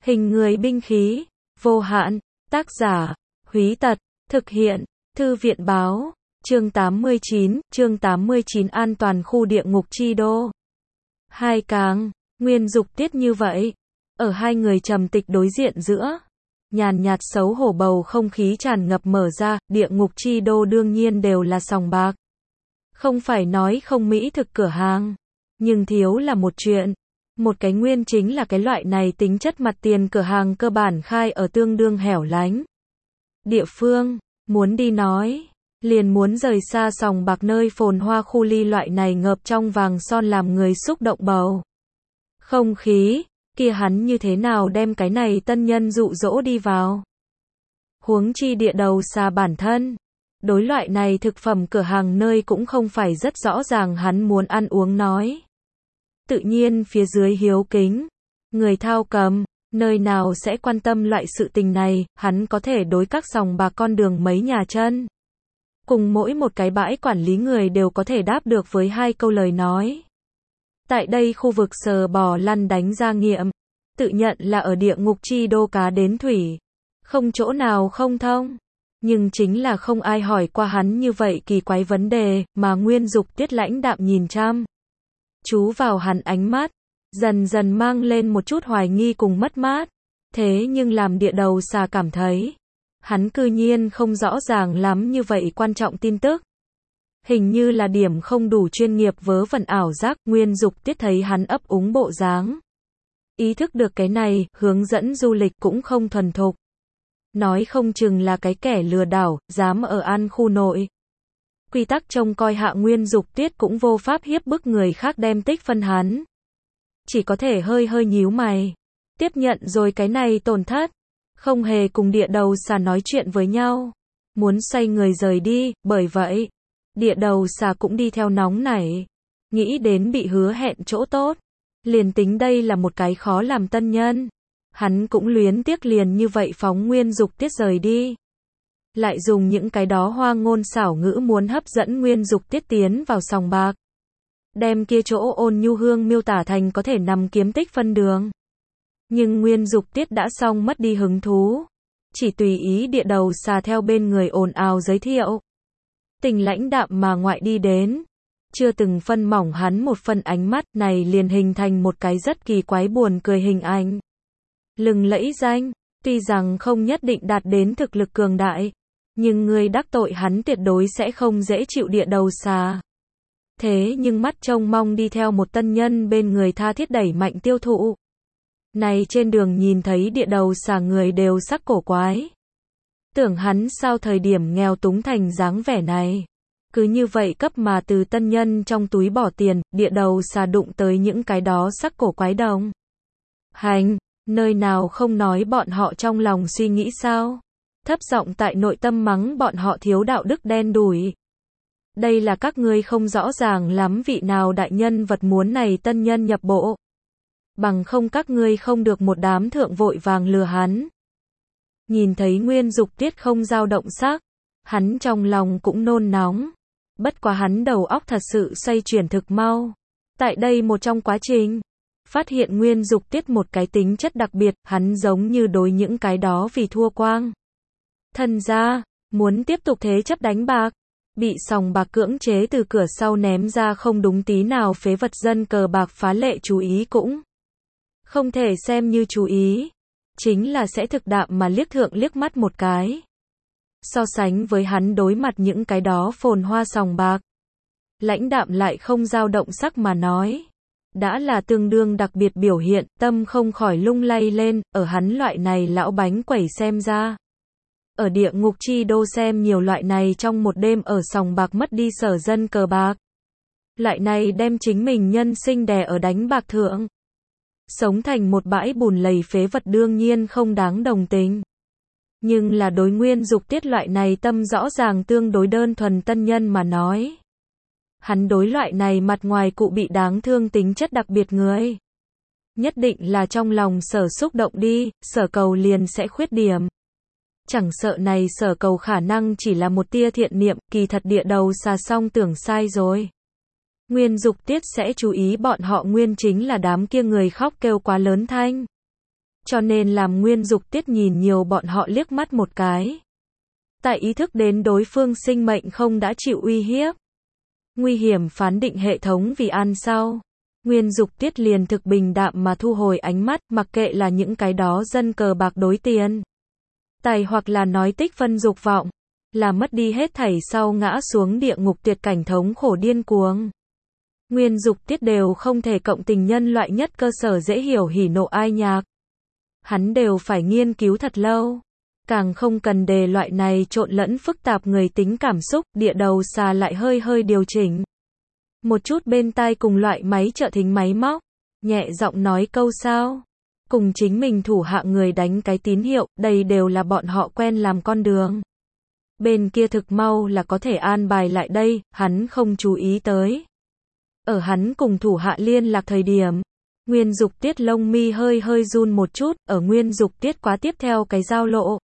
Hình người binh khí, vô hạn, tác giả, Húy Tật, thực hiện, Thư viện báo, chương 89 an toàn khu địa ngục chi đô. Hai càng, Nguyên Dục Tiết như vậy, ở hai người trầm tịch đối diện giữa, nhàn nhạt xấu hổ bầu không khí tràn ngập mở ra, địa ngục chi đô đương nhiên đều là sòng bạc. Không phải nói không mỹ thực cửa hàng, nhưng thiếu là một chuyện. Một cái nguyên chính là cái loại này tính chất mặt tiền cửa hàng cơ bản khai ở tương đương hẻo lánh địa phương, muốn đi nói, liền muốn rời xa sòng bạc nơi phồn hoa khu ly loại này ngập trong vàng son làm người xúc động bầu không khí, kia hắn như thế nào đem cái này tân nhân dụ dỗ đi vào. Huống chi địa đầu xà bản thân, đối loại này thực phẩm cửa hàng nơi cũng không phải rất rõ ràng hắn muốn ăn uống nói. Tự nhiên phía dưới hiếu kính, người thao cầm, nơi nào sẽ quan tâm loại sự tình này, hắn có thể đối các sòng bạc con đường mấy nhà chân. Cùng mỗi một cái bãi quản lý người đều có thể đáp được với hai câu lời nói. Tại đây khu vực sờ bò lăn đánh ra nghiệm, tự nhận là ở địa ngục chi đô cá đến thủy, không chỗ nào không thông. Nhưng chính là không ai hỏi qua hắn như vậy kỳ quái vấn đề, mà Nguyên Dục Tiết lãnh đạm nhìn chăm chú vào hắn ánh mắt, dần dần mang lên một chút hoài nghi cùng mất mát. Thế nhưng làm địa đầu xà cảm thấy, hắn cư nhiên không rõ ràng lắm như vậy quan trọng tin tức. Hình như là điểm không đủ chuyên nghiệp vớ vẩn ảo giác, Nguyên Dục Tiết thấy hắn ấp úng bộ dáng. Ý thức được cái này, hướng dẫn du lịch cũng không thuần thục. Nói không chừng là cái kẻ lừa đảo, dám ở an khu nội. Quy tắc trông coi hạ Nguyên Dục Tiết cũng vô pháp hiếp bức người khác đem tích phân hắn. Chỉ có thể hơi hơi nhíu mày. Tiếp nhận rồi cái này tổn thất. Không hề cùng địa đầu xà nói chuyện với nhau. Muốn xoay người rời đi, bởi vậy, địa đầu xà cũng đi theo nóng nảy. Nghĩ đến bị hứa hẹn chỗ tốt. Liền tính đây là một cái khó làm tân nhân. Hắn cũng luyến tiếc liền như vậy phóng Nguyên Dục Tiết rời đi. Lại dùng những cái đó hoa ngôn xảo ngữ muốn hấp dẫn Nguyên Dục Tiết tiến vào sòng bạc. Đem kia chỗ ôn nhu hương miêu tả thành có thể nằm kiếm tích phân đường. Nhưng Nguyên Dục Tiết đã xong mất đi hứng thú. Chỉ tùy ý địa đầu xà theo bên người ồn ào giới thiệu. Tình lãnh đạm mà ngoại đi đến. Chưa từng phân mỏng hắn một phân ánh mắt này liền hình thành một cái rất kỳ quái buồn cười hình ảnh. Lừng lẫy danh, tuy rằng không nhất định đạt đến thực lực cường đại. Nhưng người đắc tội hắn tuyệt đối sẽ không dễ chịu địa đầu xà. Thế nhưng mắt trông mong đi theo một tân nhân bên người tha thiết đẩy mạnh tiêu thụ. Này trên đường nhìn thấy địa đầu xà người đều sắc cổ quái. Tưởng hắn sao thời điểm nghèo túng thành dáng vẻ này. Cứ như vậy cấp mà từ tân nhân trong túi bỏ tiền, địa đầu xà đụng tới những cái đó sắc cổ quái đồng. Hành, nơi nào không nói bọn họ trong lòng suy nghĩ sao? Thấp giọng tại nội tâm mắng bọn họ thiếu đạo đức đen đủi. Đây là các ngươi không rõ ràng lắm vị nào đại nhân vật muốn này tân nhân nhập bộ. Bằng không các ngươi không được một đám thượng vội vàng lừa hắn. Nhìn thấy Nguyên Dục Tiết không dao động sắc, hắn trong lòng cũng nôn nóng. Bất quá hắn đầu óc thật sự xoay chuyển thực mau. Tại đây một trong quá trình, phát hiện Nguyên Dục Tiết một cái tính chất đặc biệt, hắn giống như đối những cái đó vì thua quang. Thân ra, muốn tiếp tục thế chấp đánh bạc, bị sòng bạc cưỡng chế từ cửa sau ném ra không đúng tí nào phế vật dân cờ bạc phá lệ chú ý cũng không thể xem như chú ý, chính là sẽ thực đạm mà liếc thượng liếc mắt một cái. So sánh với hắn đối mặt những cái đó phồn hoa sòng bạc, lãnh đạm lại không dao động sắc mà nói. Đã là tương đương đặc biệt biểu hiện, tâm không khỏi lung lay lên, ở hắn loại này lão bánh quẩy xem ra. Ở địa ngục chi đô xem nhiều loại này trong một đêm ở sòng bạc mất đi sở dân cờ bạc. Loại này đem chính mình nhân sinh đè ở đánh bạc thượng. Sống thành một bãi bùn lầy phế vật đương nhiên không đáng đồng tình. Nhưng là đối Nguyên Dục Tiết loại này tâm rõ ràng tương đối đơn thuần tân nhân mà nói. Hắn đối loại này mặt ngoài cụ bị đáng thương tính chất đặc biệt người. Nhất định là trong lòng sở xúc động đi, sở cầu liền sẽ khuyết điểm. Chẳng sợ này sở cầu khả năng chỉ là một tia thiện niệm, kỳ thật địa đầu xà xong tưởng sai rồi. Nguyên Dục Tiết sẽ chú ý bọn họ nguyên chính là đám kia người khóc kêu quá lớn thanh. cho nên làm Nguyên Dục Tiết nhìn nhiều bọn họ liếc mắt một cái. Tại ý thức đến đối phương sinh mệnh không đã chịu uy hiếp, nguy hiểm phán định hệ thống vì an sau. Nguyên Dục Tiết liền thực bình đạm mà thu hồi ánh mắt, mặc kệ là những cái đó dân cờ bạc đối tiền tài hoặc là nói tích phân dục vọng, là mất đi hết thảy sau ngã xuống địa ngục tuyệt cảnh thống khổ điên cuồng. Nguyên Dục Tiết đều không thể cộng tình nhân loại nhất cơ sở dễ hiểu hỉ nộ ai nhạc. Hắn đều phải nghiên cứu thật lâu. Càng không cần đề loại này trộn lẫn phức tạp người tính cảm xúc, địa đầu xà lại hơi hơi điều chỉnh. Một chút bên tai cùng loại máy trợ thính máy móc, nhẹ giọng nói câu sao. Cùng chính mình thủ hạ người đánh cái tín hiệu, đây đều là bọn họ quen làm con đường. Bên kia thực mau là có thể an bài lại đây, hắn không chú ý tới. Ở hắn cùng thủ hạ liên lạc thời điểm, Nguyên Dục Tiết lông mi hơi hơi run một chút, ở Nguyên Dục Tiết quá tiếp theo cái giao lộ.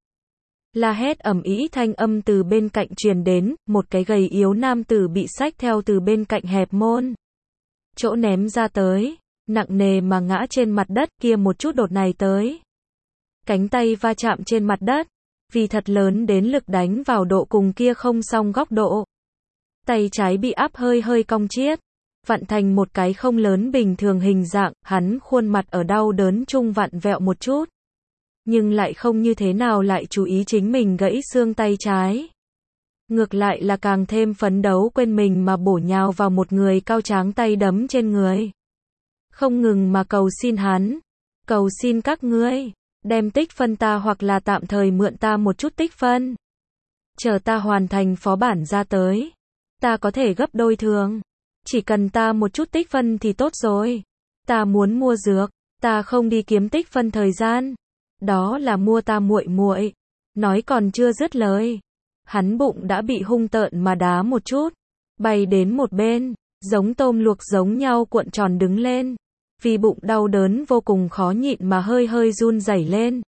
La hét ầm ĩ thanh âm từ bên cạnh truyền đến, một cái gầy yếu nam tử bị xách theo từ bên cạnh hẹp môn chỗ ném ra tới, nặng nề mà ngã trên mặt đất, kia một chút đột này tới. Cánh tay va chạm trên mặt đất, vì thật lớn đến lực đánh vào độ cùng kia không song góc độ. Tay trái bị áp hơi hơi cong chiết, vặn thành một cái không lớn bình thường hình dạng, hắn khuôn mặt ở đau đớn chung vặn vẹo một chút. Nhưng lại không như thế nào lại chú ý chính mình gãy xương tay trái. Ngược lại là càng thêm phấn đấu quên mình mà bổ nhào vào một người cao tráng tay đấm trên người. Không ngừng mà cầu xin hắn. Cầu xin các ngươi, đem tích phân ta hoặc là tạm thời mượn ta một chút tích phân. Chờ ta hoàn thành phó bản ra tới. Ta có thể gấp đôi thường. Chỉ cần ta một chút tích phân thì tốt rồi. Ta muốn mua dược, ta không đi kiếm tích phân thời gian. Đó là mua ta muội muội. Nói còn chưa dứt lời, hắn bụng đã bị hung tợn mà đá một chút, bay đến một bên, giống tôm luộc giống nhau cuộn tròn đứng lên. Vì bụng đau đớn vô cùng khó nhịn mà hơi hơi run rẩy lên.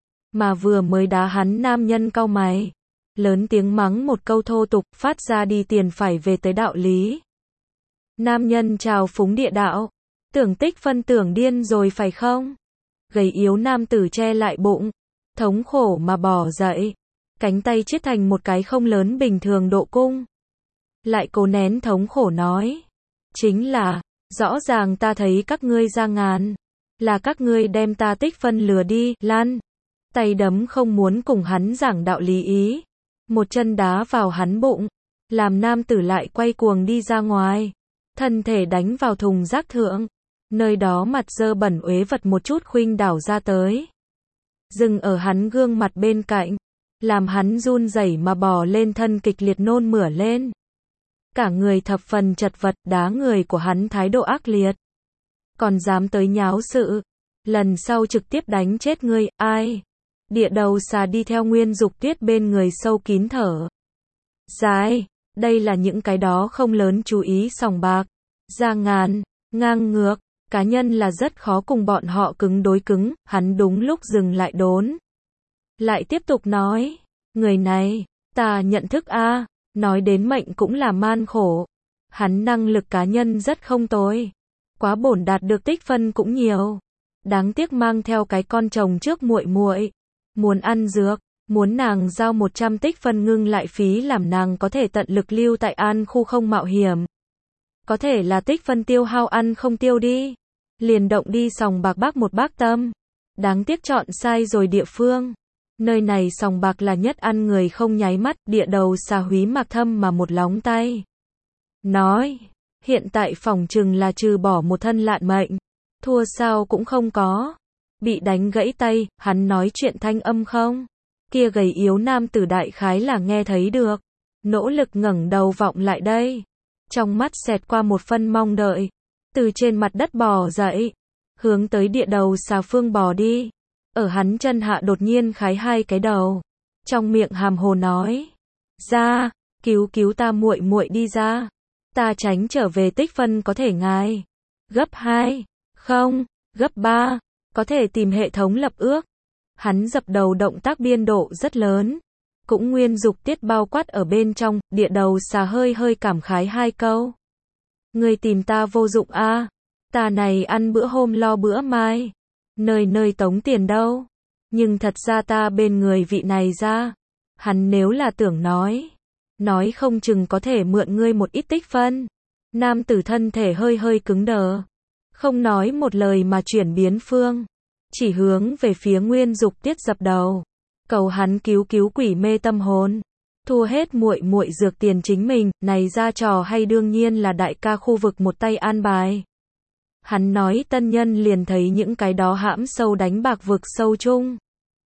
Mà vừa mới đá hắn nam nhân cau mày, lớn tiếng mắng một câu thô tục, phát ra đi tiền phải về tới đạo lý. Nam nhân trào phúng địa đạo, tưởng tích phân tưởng điên rồi phải không? Gầy yếu nam tử che lại bụng, thống khổ mà bò dậy, cánh tay chiết thành một cái không lớn bình thường độ cung. Lại cố nén thống khổ nói, chính là, rõ ràng ta thấy các ngươi ra ngàn, là các ngươi đem ta tích phân lừa đi, lăn. Tay đấm không muốn cùng hắn giảng đạo lý ý, một chân đá vào hắn bụng, làm nam tử lại quay cuồng đi ra ngoài, thân thể đánh vào thùng rác thượng. Nơi đó mặt dơ bẩn uế vật một chút khuynh đảo ra tới. Dừng ở hắn gương mặt bên cạnh, làm hắn run rẩy mà bò lên thân kịch liệt nôn mửa lên. Cả người thập phần chật vật, đá người của hắn thái độ ác liệt. Còn dám tới nháo sự, lần sau trực tiếp đánh chết ngươi, ai? Địa đầu xà đi theo Nguyên Dục Tiết bên người sâu kín thở dài, đây là những cái đó không lớn chú ý sòng bạc, ra ngàn, ngang ngược. Cá nhân là rất khó cùng bọn họ cứng đối cứng, hắn đúng lúc dừng lại đốn. Lại tiếp tục nói, người này, ta nhận thức a, nói đến mệnh cũng là man khổ. Hắn năng lực cá nhân rất không tồi. Quá bổn đạt được tích phân cũng nhiều. Đáng tiếc mang theo cái con chồng trước muội muội, muốn ăn dược, muốn nàng giao 100 tích phân ngưng lại phí làm nàng có thể tận lực lưu tại an khu không mạo hiểm. Có thể là tích phân tiêu hao ăn không tiêu đi. Liền động đi sòng bạc bác một bác tâm. Đáng tiếc chọn sai rồi địa phương. Nơi này sòng bạc là nhất ăn người không nháy mắt, địa đầu xà Húy Mạc Thâm mà một lóng tay. Nói, hiện tại phòng trừng là trừ bỏ một thân lạn mệnh. Thua sao cũng không có. Bị đánh gãy tay, hắn nói chuyện thanh âm không? Kia gầy yếu nam tử đại khái là nghe thấy được. Nỗ lực ngẩng đầu vọng lại đây. Trong mắt xẹt qua một phân mong đợi. Từ trên mặt đất bò dậy, hướng tới địa đầu xà phương bò đi. Ở hắn chân hạ đột nhiên khái hai cái đầu, trong miệng hàm hồ nói, ra, cứu ta muội muội đi ra, ta tránh trở về tích phân có thể ngài, gấp 2, không, gấp 3, có thể tìm hệ thống lập ước. Hắn dập đầu động tác biên độ rất lớn, cũng Nguyên Dục Tiết bao quát ở bên trong, địa đầu xà hơi hơi cảm khái hai câu. Người tìm ta vô dụng a, ta này ăn bữa hôm lo bữa mai. Nơi nơi tống tiền đâu. Nhưng thật ra ta bên người vị này ra. Hắn nếu là tưởng nói không chừng có thể mượn ngươi một ít tích phân. Nam tử thân thể hơi hơi cứng đờ. Không nói một lời mà chuyển biến phương. Chỉ hướng về phía Nguyên Dục Tiết dập đầu. Cầu hắn cứu cứu quỷ mê tâm hồn. Thua hết muội muội dược tiền chính mình, này ra trò hay đương nhiên là đại ca khu vực một tay an bài. Hắn nói tân nhân liền thấy những cái đó hãm sâu đánh bạc vực sâu chung.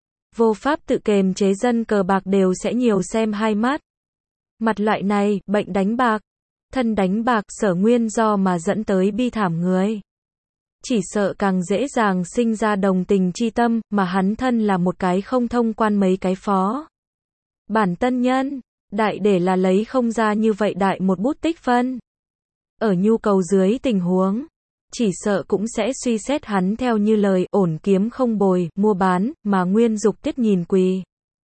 Vô pháp tự kềm chế dân cờ bạc đều sẽ nhiều xem hai mắt. Mặt loại này, bệnh đánh bạc, thân đánh bạc sở nguyên do mà dẫn tới bi thảm người. Chỉ sợ càng dễ dàng sinh ra đồng tình chi tâm, mà hắn thân là một cái không thông quan mấy cái phó. Bản tân nhân, đại để là lấy không ra như vậy đại một bút tích phân. Ở nhu cầu dưới tình huống, chỉ sợ cũng sẽ suy xét hắn theo như lời ổn kiếm không bồi, mua bán, mà Nguyên Dục Tiết nhìn quỳ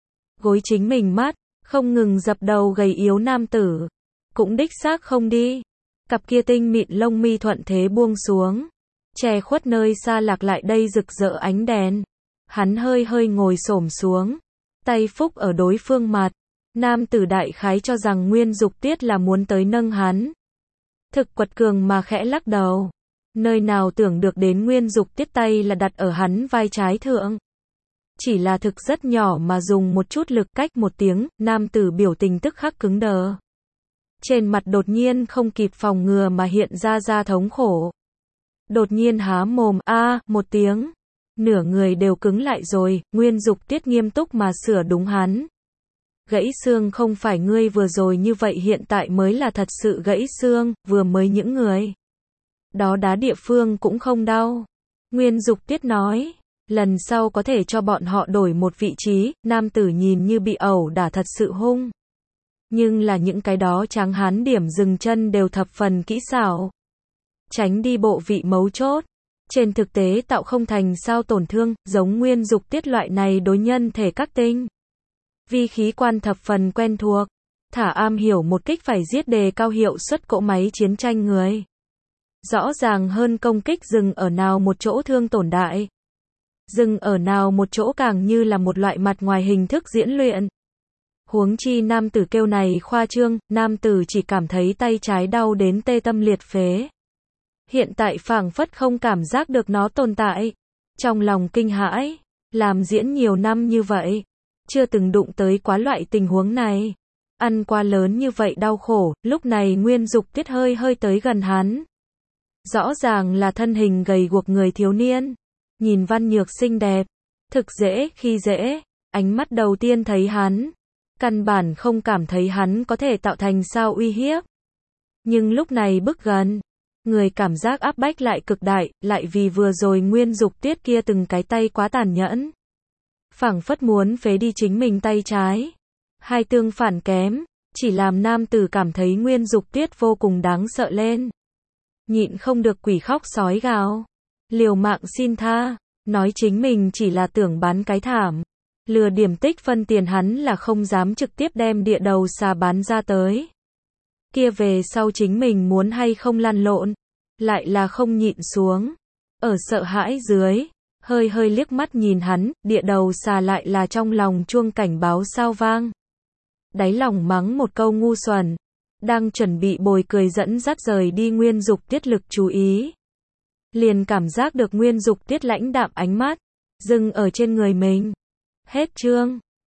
gối chính mình mắt, không ngừng dập đầu gầy yếu nam tử. Cũng đích xác không đi. Cặp kia tinh mịn lông mi thuận thế buông xuống. Che khuất nơi xa lạc lại đây rực rỡ ánh đèn. Hắn hơi hơi ngồi xổm xuống. Tay phúc ở đối phương mặt. Nam tử đại khái cho rằng Nguyên Dục Tiết là muốn tới nâng hắn. Thực quật cường mà khẽ lắc đầu. Nơi nào tưởng được đến Nguyên Dục Tiết tay là đặt ở hắn vai trái thượng. Chỉ là thực rất nhỏ mà dùng một chút lực cách một tiếng, nam tử biểu tình tức khắc cứng đờ. Trên mặt đột nhiên không kịp phòng ngừa mà hiện ra thống khổ. Đột nhiên há mồm, một tiếng. Nửa người đều cứng lại rồi, Nguyên Dục Tiết nghiêm túc mà sửa đúng hắn. Gãy xương không phải ngươi vừa rồi như vậy hiện tại mới là thật sự gãy xương, vừa mới những người. Đó đá địa phương cũng không đau. Nguyên Dục Tiết nói. Lần sau có thể cho bọn họ đổi một vị trí, nam tử nhìn như bị ẩu đả thật sự hung. Nhưng là những cái đó tráng hán điểm dừng chân đều thập phần kỹ xảo. Tránh đi bộ vị mấu chốt. Trên thực tế tạo không thành sao tổn thương, giống Nguyên Dục Tiết loại này đối nhân thể các tinh. Vi khí quan thập phần quen thuộc. Thả am hiểu một kích phải giết đề cao hiệu suất cỗ máy chiến tranh người. Rõ ràng hơn công kích dừng ở nào một chỗ thương tổn đại. Dừng ở nào một chỗ càng như là một loại mặt ngoài hình thức diễn luyện. Huống chi nam tử kêu này khoa trương, nam tử chỉ cảm thấy tay trái đau đến tê tâm liệt phế. Hiện tại phảng phất không cảm giác được nó tồn tại. Trong lòng kinh hãi, làm diễn nhiều năm như vậy, chưa từng đụng tới quá loại tình huống này. Ăn quá lớn như vậy đau khổ, lúc này Nguyên Dục Tiết hơi hơi tới gần hắn. Rõ ràng là thân hình gầy guộc người thiếu niên. Nhìn văn nhược xinh đẹp, thực dễ khi dễ, ánh mắt đầu tiên thấy hắn, căn bản không cảm thấy hắn có thể tạo thành sao uy hiếp. Nhưng lúc này bước gần, người cảm giác áp bách lại cực đại, lại vì vừa rồi Nguyên Dục Tiết kia từng cái tay quá tàn nhẫn. Phảng phất muốn phế đi chính mình tay trái. Hai tương phản kém, chỉ làm nam tử cảm thấy Nguyên Dục Tiết vô cùng đáng sợ lên. Nhịn không được quỷ khóc sói gào. Liều mạng xin tha, nói chính mình chỉ là tưởng bán cái thảm. Lừa điểm tích phân tiền hắn là không dám trực tiếp đem địa đầu xà bán ra tới. Kia về sau chính mình muốn hay không lăn lộn, lại là không nhịn xuống. Ở sợ hãi dưới, hơi hơi liếc mắt nhìn hắn, địa đầu xà lại là trong lòng chuông cảnh báo sao vang. Đáy lòng mắng một câu ngu xuẩn, đang chuẩn bị bồi cười dẫn dắt rời đi Nguyên Dục Tiết lực chú ý. Liền cảm giác được Nguyên Dục Tiết lãnh đạm ánh mắt, dừng ở trên người mình. Hết chương.